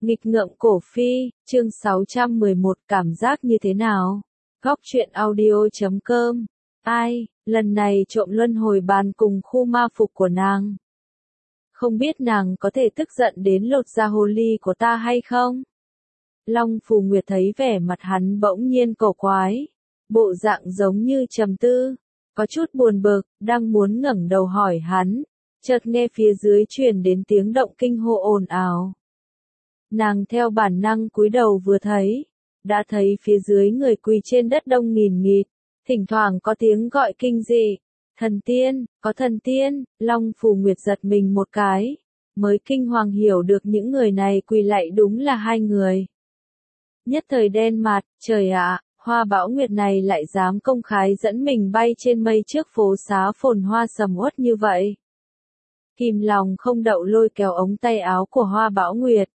Nghịch ngợm cổ phi, chương 611 cảm giác như thế nào? Góc truyện audio.com. Ai, lần này trộm luân hồi bàn cùng khu ma phục của nàng. Không biết nàng có thể tức giận đến lột da hồ ly của ta hay không? Long Phù Nguyệt thấy vẻ mặt hắn bỗng nhiên cổ quái, bộ dạng giống như trầm tư, có chút buồn bực, đang muốn ngẩng đầu hỏi hắn, chợt nghe phía dưới truyền đến tiếng động kinh hô ồn ào. Nàng theo bản năng cúi đầu vừa thấy, đã thấy phía dưới người quỳ trên đất đông nghìn nghịt, thỉnh thoảng có tiếng gọi kinh dị, thần tiên, có thần tiên. Long Phù Nguyệt giật mình một cái, mới kinh hoàng hiểu được những người này quỳ lạy đúng là hai người. Nhất thời đen mặt, trời ạ, Hoa Bảo Nguyệt này lại dám công khai dẫn mình bay trên mây trước phố xá phồn hoa sầm uất như vậy. Kìm lòng không đậu lôi kéo ống tay áo của Hoa Bảo Nguyệt.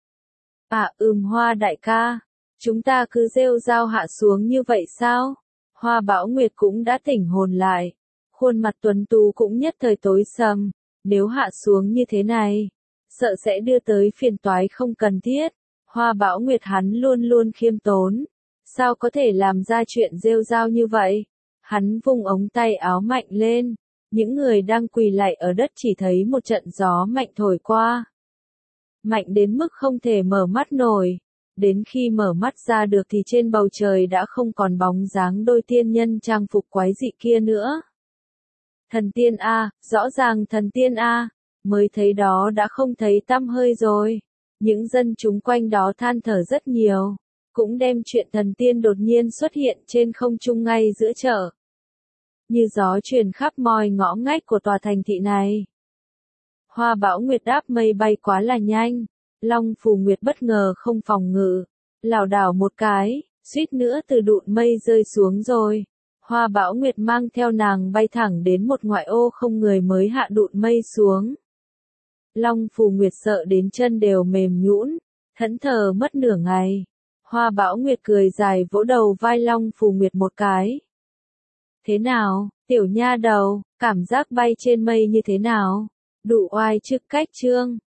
Hoa đại ca, chúng ta cứ rêu rao hạ xuống như vậy sao? Hoa Bảo Nguyệt cũng đã tỉnh hồn lại, khuôn mặt tuấn tú cũng nhất thời tối sầm, nếu hạ xuống như thế này, sợ sẽ đưa tới phiền toái không cần thiết. Hoa Bảo Nguyệt hắn luôn luôn khiêm tốn, sao có thể làm ra chuyện rêu rao như vậy? Hắn vung ống tay áo mạnh lên, những người đang quỳ lạy ở đất chỉ thấy một trận gió mạnh thổi qua. Mạnh đến mức không thể mở mắt nổi, đến khi mở mắt ra được thì trên bầu trời đã không còn bóng dáng đôi tiên nhân trang phục quái dị kia nữa. Thần tiên a, rõ ràng thần tiên a, mới thấy đó đã không thấy tăm hơi rồi. Những dân chúng quanh đó than thở rất nhiều, cũng đem chuyện thần tiên đột nhiên xuất hiện trên không trung ngay giữa chợ, như gió truyền khắp mọi ngõ ngách của tòa thành thị này. Hoa Bảo Nguyệt đáp mây bay quá là nhanh, Long Phù Nguyệt bất ngờ không phòng ngự, lảo đảo một cái, suýt nữa từ đụn mây rơi xuống rồi. Hoa Bảo Nguyệt mang theo nàng bay thẳng đến một ngoại ô không người mới hạ đụn mây xuống. Long Phù Nguyệt sợ đến chân đều mềm nhũn, thẫn thờ mất nửa ngày. Hoa Bảo Nguyệt cười dài vỗ đầu vai Long Phù Nguyệt một cái. Thế nào, tiểu nha đầu, cảm giác bay trên mây như thế nào? Đủ oai chứ cách trương.